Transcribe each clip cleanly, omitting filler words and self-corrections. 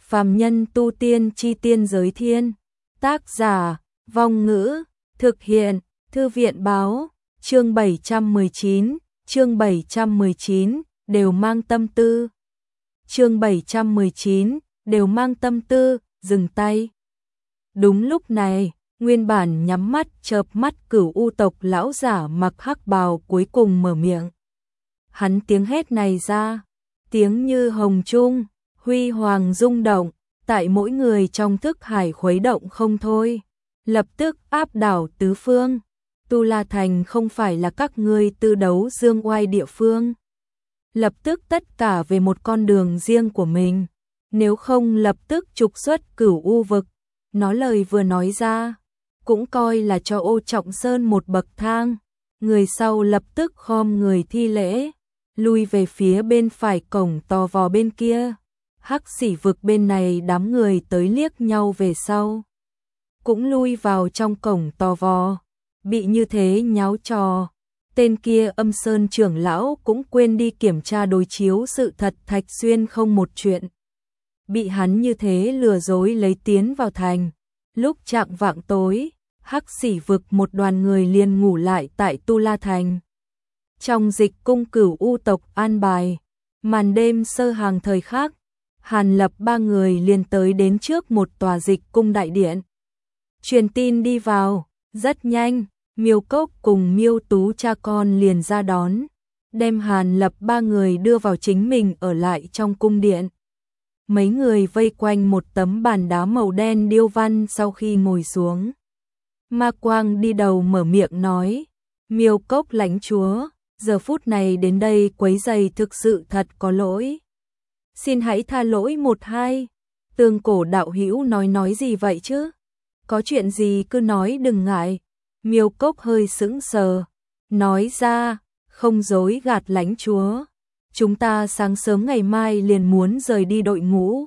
Phàm nhân tu tiên chi tiên giới thiên. Tác giả, Vong Ngữ, thực hiện, Thư viện báo, chương 719, đều mang tâm tư. Chương 719, đều mang tâm tư, dừng tay. Đúng lúc này, nguyên bản nhắm mắt chợp mắt Cửu U tộc lão giả mặc hắc bào cuối cùng mở miệng. Hắn tiếng hét này ra, tiếng như hồng trung, huy hoàng rung động, tại mỗi người trong thức hải khuấy động không thôi, lập tức áp đảo tứ phương. Tu La Thành không phải là các ngươi tư đấu dương oai địa phương. Lập tức tất cả về một con đường riêng của mình, nếu không lập tức trục xuất Cửu U vực. Nó lời vừa nói ra, cũng coi là cho Ô Trọng Sơn một bậc thang. Người sau lập tức khom người thi lễ, lui về phía bên phải cổng to vò bên kia. Hắc Xỉ vực bên này đám người tới liếc nhau về sau, cũng lui vào trong cổng to vò. Bị như thế nháo trò, tên kia Âm Sơn trưởng lão cũng quên đi kiểm tra đối chiếu sự thật Thạch Xuyên không một chuyện. Bị hắn như thế lừa dối lấy tiến vào thành. Lúc chạng vạng tối, Hắc Xỉ vực một đoàn người liền ngủ lại tại Tu La Thành. Trong dịch cung Cửu U tộc an bài, màn đêm sơ hàng thời khắc, Hàn Lập ba người liền tới đến trước một tòa dịch cung đại điện. Truyền tin đi vào, rất nhanh, Miêu Cốc cùng Miêu Tú cha con liền ra đón, đem Hàn Lập ba người đưa vào chính mình ở lại trong cung điện. Mấy người vây quanh một tấm bàn đá màu đen điêu văn sau khi ngồi xuống. Ma Quang đi đầu mở miệng nói, Miêu Cốc lãnh chúa, giờ phút này đến đây quấy rầy thực sự thật có lỗi. Xin hãy tha lỗi một hai. Tương Cổ đạo hữu nói gì vậy chứ? Có chuyện gì cứ nói đừng ngại. Miêu Cốc hơi sững sờ, nói ra, không dối gạt lãnh chúa. Chúng ta sáng sớm ngày mai liền muốn rời đi đội ngũ.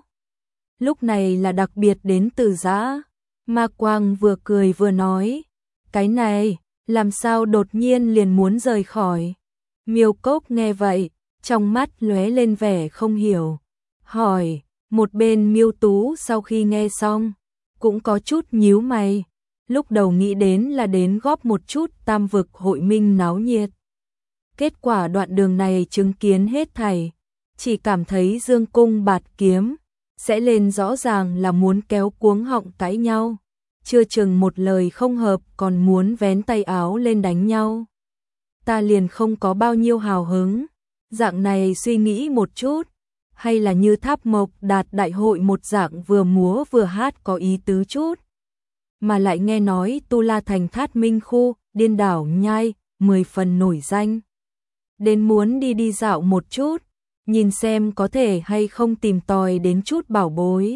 Lúc này là đặc biệt đến từ Giã. Ma Quang vừa cười vừa nói, cái này, làm sao đột nhiên liền muốn rời khỏi. Miêu Cốc nghe vậy, trong mắt lóe lên vẻ không hiểu, hỏi. Một bên Miêu Tú sau khi nghe xong, cũng có chút nhíu mày. Lúc đầu nghĩ đến là đến góp một chút tam vực hội minh náo nhiệt. Kết quả đoạn đường này chứng kiến hết thảy, chỉ cảm thấy dương cung bạt kiếm, sẽ lên rõ ràng là muốn kéo cuống họng cãi nhau. Chưa chừng một lời không hợp còn muốn vén tay áo lên đánh nhau. Ta liền không có bao nhiêu hào hứng. Dạng này suy nghĩ một chút, hay là như Tháp Mộc Đạt đại hội một dạng vừa múa vừa hát có ý tứ chút. Mà lại nghe nói Tu La Thành Thát Minh khu, điên đảo nhai, 10 phần nổi danh. Đến muốn đi dạo một chút, nhìn xem có thể hay không tìm tòi đến chút bảo bối.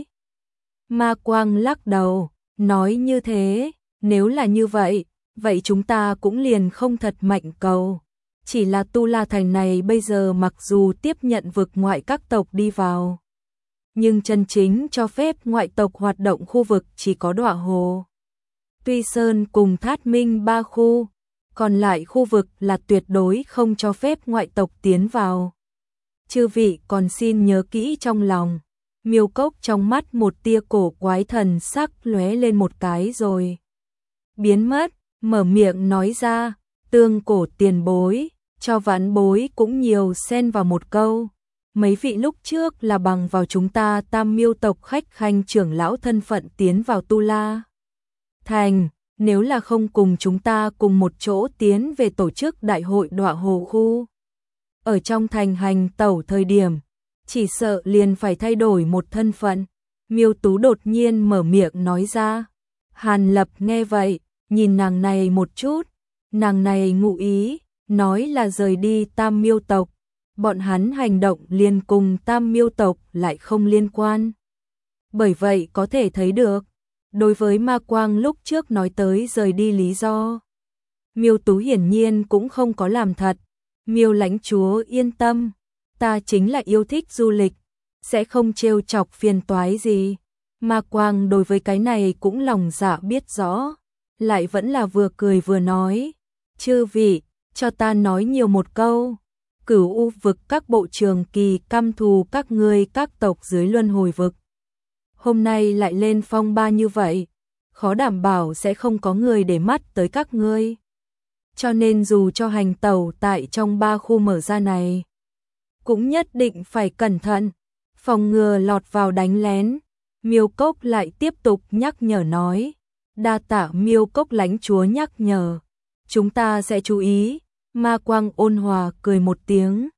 Ma Quang lắc đầu, nói như thế, nếu là như vậy, vậy chúng ta cũng liền không thật mạnh cầu. Chỉ là Tu La Thành này bây giờ mặc dù tiếp nhận vực ngoại các tộc đi vào, nhưng chân chính cho phép ngoại tộc hoạt động khu vực chỉ có Đọa Hồ, Tuy Sơn cùng Thát Minh ba khu, còn lại khu vực là tuyệt đối không cho phép ngoại tộc tiến vào. Chư vị còn xin nhớ kỹ trong lòng. Miêu Cốc trong mắt một tia cổ quái thần sắc lóe lên một cái rồi biến mất, mở miệng nói ra, Tương Cổ tiền bối, cho vãn bối cũng nhiều xen vào một câu. Mấy vị lúc trước là bằng vào chúng ta Tam Miêu tộc khách khanh trưởng lão thân phận tiến vào Tu La Thành, nếu là không cùng chúng ta cùng một chỗ tiến về tổ chức đại hội Đọa Hồ khu. Ở trong thành hành tẩu thời điểm, chỉ sợ liền phải thay đổi một thân phận. Miêu Tú đột nhiên mở miệng nói ra. Hàn Lập nghe vậy, nhìn nàng này một chút, nàng này ngụ ý, nói là rời đi Tam Miêu tộc. Bọn hắn hành động liền cùng Tam Miêu tộc lại không liên quan. Bởi vậy có thể thấy được, đối với Ma Quang lúc trước nói tới rời đi lý do, Miêu Tú hiển nhiên cũng không có làm thật. Miêu lãnh chúa yên tâm, ta chính là yêu thích du lịch, sẽ không trêu chọc phiền toái gì. Ma Quang đối với cái này cũng lòng dạ biết rõ, lại vẫn là vừa cười vừa nói, chư vị, cho ta nói nhiều một câu. Cửu U vực các bộ trường kỳ căm thù các ngươi các tộc dưới luân hồi vực. hôm nay lại lên phong ba như vậy, khó đảm bảo sẽ không có người để mắt tới các ngươi. Cho nên dù cho hành tẩu tại trong 3 khu mở ra này, cũng nhất định phải cẩn thận, phòng ngừa lọt vào đánh lén. Miêu Cốc lại tiếp tục nhắc nhở nói, đa tạ Miêu Cốc lãnh chúa nhắc nhở, chúng ta sẽ chú ý. Ma Quang ôn hòa cười một tiếng,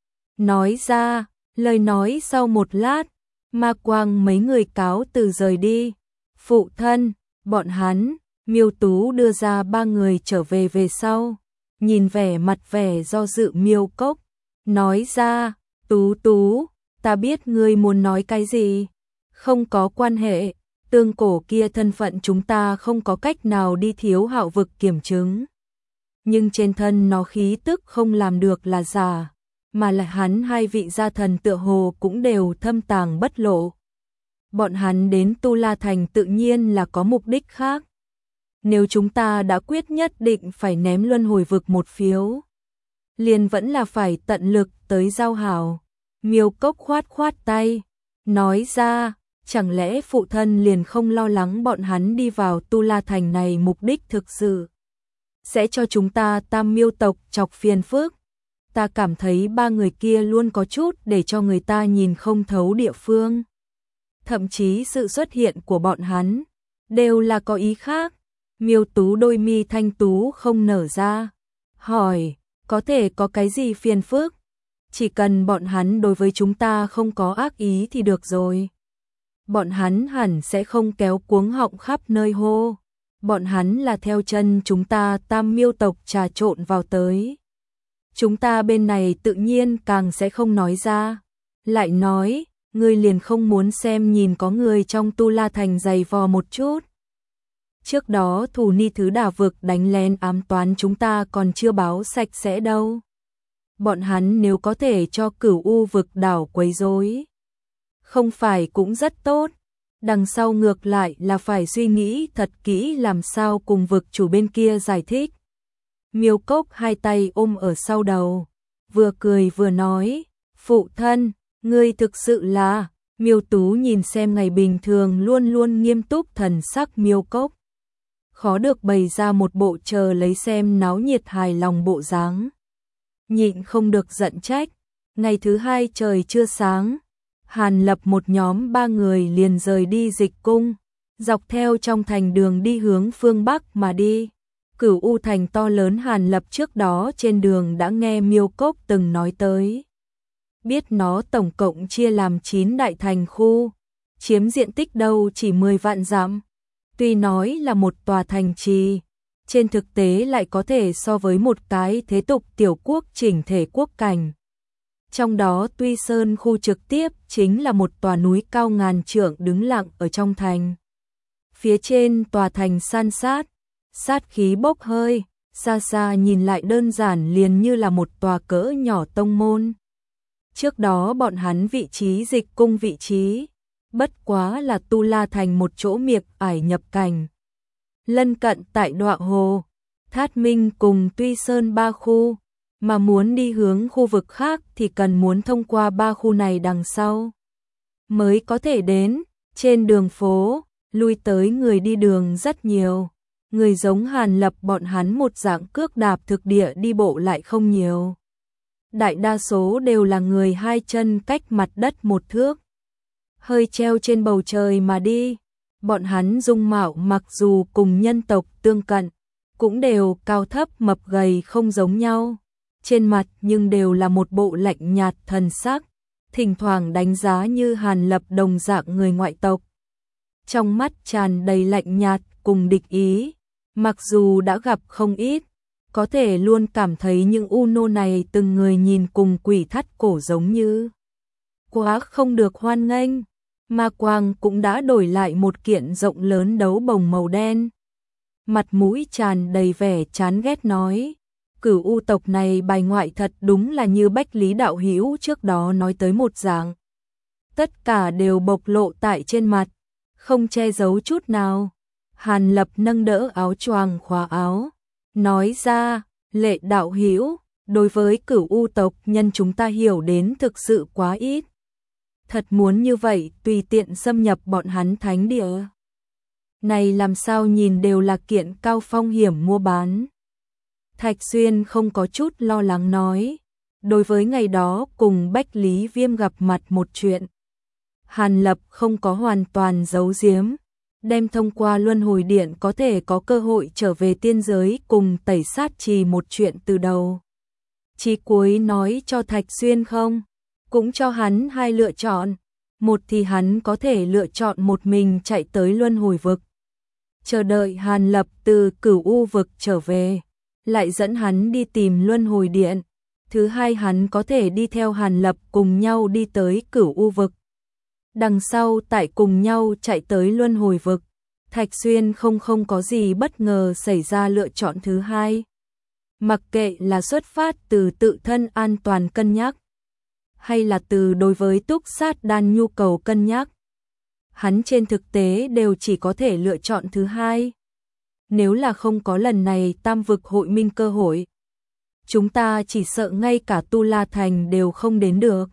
nói ra, lời nói sau một lát, Ma Quang mấy người cáo từ rời đi. Phụ thân, bọn hắn, Miêu Tú đưa ra 3 người trở về về sau, nhìn vẻ mặt vẻ do dự Miêu Cốc, nói ra, Tú Tú, ta biết ngươi muốn nói cái gì, không có quan hệ, tương cổ kia thân phận chúng ta không có cách nào đi Thiếu Hạo vực kiểm chứng. Nhưng trên thân nó khí tức không làm được là giả, mà lại hắn 2 vị gia thần tựa hồ cũng đều thâm tàng bất lộ. Bọn hắn đến Tu La Thành tự nhiên là có mục đích khác. Nếu chúng ta đã quyết nhất định phải ném luân hồi vực một phiếu, liền vẫn là phải tận lực tới giao hảo. Miêu Cốc khoát khoát tay, nói ra, chẳng lẽ phụ thân liền không lo lắng bọn hắn đi vào Tu La Thành này mục đích thực sự sẽ cho chúng ta Tam Miêu tộc chọc phiền phức. Ta cảm thấy 3 người kia luôn có chút để cho người ta nhìn không thấu địa phương. Thậm chí sự xuất hiện của bọn hắn đều là có ý khác. Miêu Tú đôi mi thanh tú không nở ra, hỏi, có thể có cái gì phiền phức? Chỉ cần bọn hắn đối với chúng ta không có ác ý thì được rồi. Bọn hắn hẳn sẽ không kéo cuống họng khắp nơi hô. Bọn hắn là theo chân chúng ta Tam Miêu tộc trà trộn vào tới. Chúng ta bên này tự nhiên càng sẽ không nói ra. Lại nói, ngươi liền không muốn xem nhìn có người trong Tu La Thành giày vò một chút. Trước đó Thủ Ni Thứ Đà vực đánh lén ám toán chúng ta còn chưa báo sạch sẽ đâu. Bọn hắn nếu có thể cho Cửu U vực đảo quấy rối, không phải cũng rất tốt. Đằng sau ngược lại là phải suy nghĩ thật kỹ làm sao cùng vực chủ bên kia giải thích. Miêu Cốc 2 tay ôm ở sau đầu, vừa cười vừa nói, phụ thân, ngươi thực sự là. Miêu Tú nhìn xem ngày bình thường luôn luôn nghiêm túc thần sắc Miêu Cốc, khó được bày ra một bộ chờ lấy xem náo nhiệt hài lòng bộ dáng. Nhịn không được giận trách. Ngày thứ 2 trời chưa sáng, Hàn Lập một nhóm 3 người liền rời đi Dịch Cung, dọc theo trong thành đường đi hướng phương Bắc mà đi. Cửu U thành to lớn Hàn Lập trước đó trên đường đã nghe Miêu Cốc từng nói tới. Biết nó tổng cộng chia làm 9 đại thành khu, chiếm diện tích đâu chỉ 10 vạn dặm. Tuy nói là một tòa thành trì, trên thực tế lại có thể so với một cái thế tục tiểu quốc chỉnh thể quốc cảnh. Trong đó Tuy Sơn khu trực tiếp chính là một tòa núi cao ngàn trượng đứng lặng ở trong thành. Phía trên tòa thành san sát, sát khí bốc hơi, xa xa nhìn lại đơn giản liền như là một tòa cỡ nhỏ tông môn. Trước đó bọn hắn vị trí Dịch Cung vị trí, bất quá là Tu La Thành một chỗ miệt ải nhập cảnh. Lân cận tại Đoạ Hồ, Thát Minh cùng Tuy Sơn 3 khu, mà muốn đi hướng khu vực khác thì cần muốn thông qua 3 khu này đằng sau mới có thể đến. Trên đường phố, lui tới người đi đường rất nhiều, người giống Hàn Lập bọn hắn một dạng cước đạp thực địa đi bộ lại không nhiều. Đại đa số đều là người 2 chân cách mặt đất 1 thước, hơi treo trên bầu trời mà đi. Bọn hắn dung mạo mặc dù cùng nhân tộc tương cận, cũng đều cao thấp mập gầy không giống nhau. Trên mặt nhưng đều là một bộ lạnh nhạt thần sắc, thỉnh thoảng đánh giá như Hàn Lập đồng dạng người ngoại tộc. Trong mắt tràn đầy lạnh nhạt cùng địch ý, mặc dù đã gặp không ít, có thể luôn cảm thấy những u nô này từng người nhìn cùng quỷ thắt cổ giống như quá không được hoan nghênh. Ma Quang cũng đã đổi lại một kiện rộng lớn đấu bồng màu đen. Mặt mũi tràn đầy vẻ chán ghét nói, Cửu U tộc này bài ngoại thật đúng là như Bách Lý đạo hữu trước đó nói tới một dạng. Tất cả đều bộc lộ tại trên mặt, không che giấu chút nào. Hàn Lập nâng đỡ áo choàng khóa áo, nói ra, Lệ đạo hữu, đối với Cửu U tộc nhân chúng ta hiểu đến thực sự quá ít. Thật muốn như vậy tùy tiện xâm nhập bọn hắn thánh địa. Này làm sao nhìn đều là kiện cao phong hiểm mua bán. Thạch Xuyên không có chút lo lắng nói. Đối với ngày đó cùng Bách Lý Viêm gặp mặt một chuyện, Hàn Lập không có hoàn toàn giấu giếm, đem thông qua luân hồi điện có thể có cơ hội trở về tiên giới cùng tẩy sát trì một chuyện từ đầu chí cuối nói cho Thạch Xuyên không, cũng cho hắn hai lựa chọn, một thì hắn có thể lựa chọn một mình chạy tới luân hồi vực, chờ đợi Hàn Lập từ Cửu U vực trở về, lại dẫn hắn đi tìm luân hồi điện. Thứ hai hắn có thể đi theo Hàn Lập cùng nhau đi tới Cửu U vực. Đằng sau tại cùng nhau chạy tới luân hồi vực. Thạch Xuyên không có gì bất ngờ xảy ra lựa chọn thứ hai. Mặc kệ là xuất phát từ tự thân an toàn cân nhắc, hay là từ đối với túc sát đan nhu cầu cân nhắc, hắn trên thực tế đều chỉ có thể lựa chọn thứ hai. Nếu là không có lần này tam vực hội minh cơ hội, chúng ta chỉ sợ ngay cả Tu La Thành đều không đến được.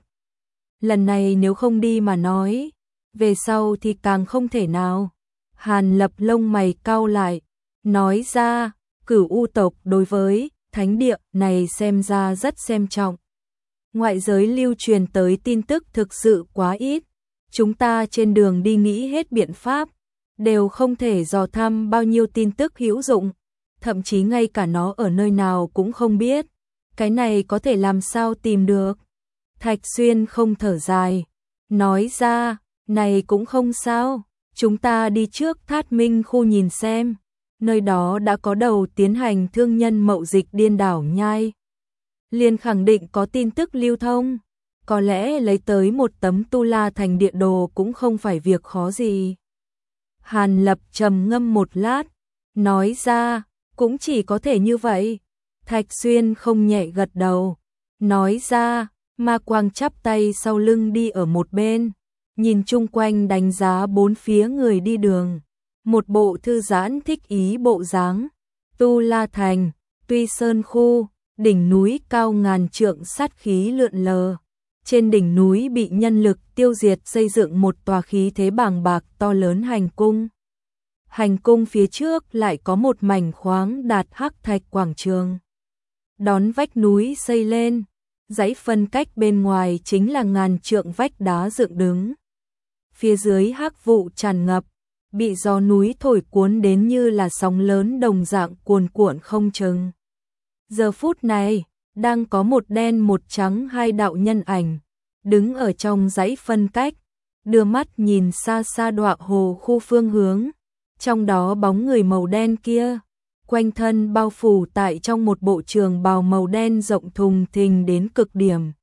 Lần này nếu không đi mà nói, về sau thì càng không thể nào. Hàn Lập lông mày cau lại, nói ra, Cửu U tộc đối với thánh địa này xem ra rất xem trọng. Ngoại giới lưu truyền tới tin tức thực sự quá ít, chúng ta trên đường đi nghĩ hết biện pháp, đều không thể dò thăm bao nhiêu tin tức hữu dụng, thậm chí ngay cả nó ở nơi nào cũng không biết. Cái này có thể làm sao tìm được? Thạch Xuyên không thở dài, nói ra, này cũng không sao, chúng ta đi trước Thát Minh khu nhìn xem, nơi đó đã có đầu tiến hành thương nhân mậu dịch điên đảo nhai. Liền khẳng định có tin tức lưu thông, có lẽ lấy tới một tấm Tu La Thành địa đồ cũng không phải việc khó gì. Hàn Lập trầm ngâm một lát, nói ra, cũng chỉ có thể như vậy. Thạch Xuyên không nhẹ gật đầu, nói ra, Ma Quang chắp tay sau lưng đi ở một bên, nhìn chung quanh đánh giá bốn phía người đi đường, một bộ thư giãn thích ý bộ dáng. Tu La Thành, Tuy Sơn khu, đỉnh núi cao ngàn trượng sát khí lượn lờ. Trên đỉnh núi bị nhân lực tiêu diệt xây dựng một tòa khí thế bàng bạc to lớn hành cung. Hành cung phía trước lại có một mảnh khoáng đạt hắc thạch quảng trường. Đón vách núi xây lên, dãy phân cách bên ngoài chính là ngàn trượng vách đá dựng đứng. Phía dưới hắc vụ tràn ngập, bị gió núi thổi cuốn đến như là sóng lớn đồng dạng cuồn cuộn không chừng. Giờ phút này, đang có một đen một trắng hai đạo nhân ảnh, đứng ở trong dãy phân cách, đưa mắt nhìn xa xa đọa hồ khu phương hướng. Trong đó bóng người màu đen kia, quanh thân bao phủ tại trong một bộ trường bào màu đen rộng thùng thình đến cực điểm.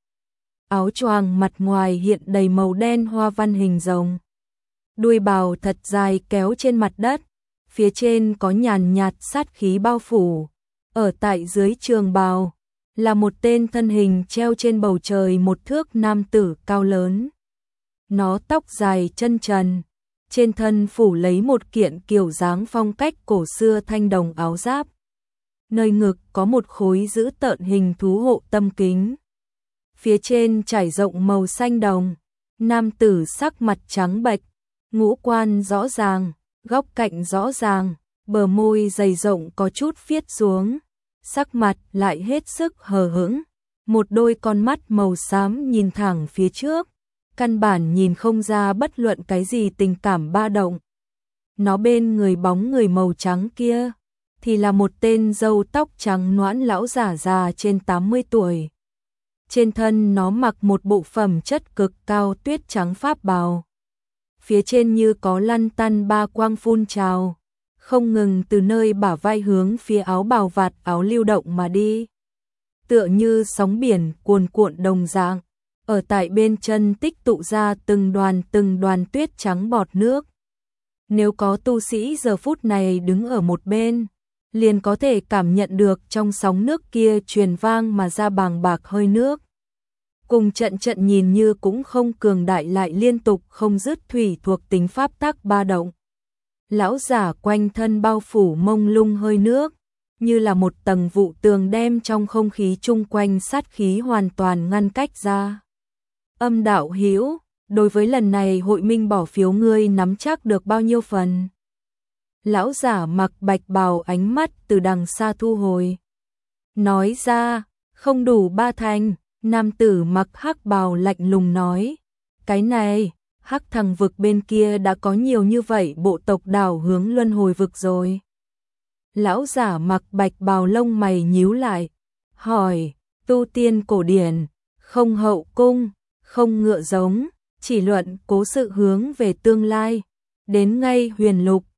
Áo choàng mặt ngoài hiện đầy màu đen hoa văn hình rồng. Đuôi bào thật dài kéo trên mặt đất, phía trên có nhàn nhạt sát khí bao phủ. Ở tại dưới trường bào là một tên thân hình treo trên bầu trời một thước nam tử cao lớn. Nó tóc dài chân trần, trên thân phủ lấy một kiện kiểu dáng phong cách cổ xưa thanh đồng áo giáp. Nơi ngực có một khối dữ tợn hình thú hộ tâm kính. Phía trên trải rộng màu xanh đồng, nam tử sắc mặt trắng bệch, ngũ quan rõ ràng, góc cạnh rõ ràng, bờ môi dày rộng có chút phiết xuống, sắc mặt lại hết sức hờ hững, một đôi con mắt màu xám nhìn thẳng phía trước, căn bản nhìn không ra bất luận cái gì tình cảm ba động. Nó bên người bóng người màu trắng kia, thì là một tên râu tóc trắng nõn lão giả già trên 80 tuổi. Trên thân nó mặc một bộ phẩm chất cực cao tuyết trắng pháp bào. Phía trên như có lăn tăn ba quang phun trào, không ngừng từ nơi bả vai hướng phía áo bào vạt áo lưu động mà đi. Tựa như sóng biển cuồn cuộn đồng dạng, ở tại bên chân tích tụ ra từng đoàn tuyết trắng bọt nước. Nếu có tu sĩ giờ phút này đứng ở một bên, liền có thể cảm nhận được trong sóng nước kia truyền vang mà ra bàng bạc hơi nước. Cùng trận nhìn như cũng không cường đại lại liên tục không dứt thủy thuộc tính pháp tắc ba động. Lão giả quanh thân bao phủ mông lung hơi nước, như là một tầng vụ tường đem trong không khí chung quanh sát khí hoàn toàn ngăn cách ra. Âm đạo hữu, đối với lần này hội minh bỏ phiếu ngươi nắm chắc được bao nhiêu phần? Lão giả mặc bạch bào ánh mắt từ đằng xa thu hồi. Nói ra, không đủ 3 thành, nam tử mặc hắc bào lạnh lùng nói. Cái này, hắc thằng vực bên kia đã có nhiều như vậy bộ tộc đảo hướng luân hồi vực rồi. Lão giả mặc bạch bào lông mày nhíu lại, hỏi, tu tiên cổ điển, không hậu cung, không ngựa giống, chỉ luận cố sự hướng về tương lai, đến ngay huyền lục,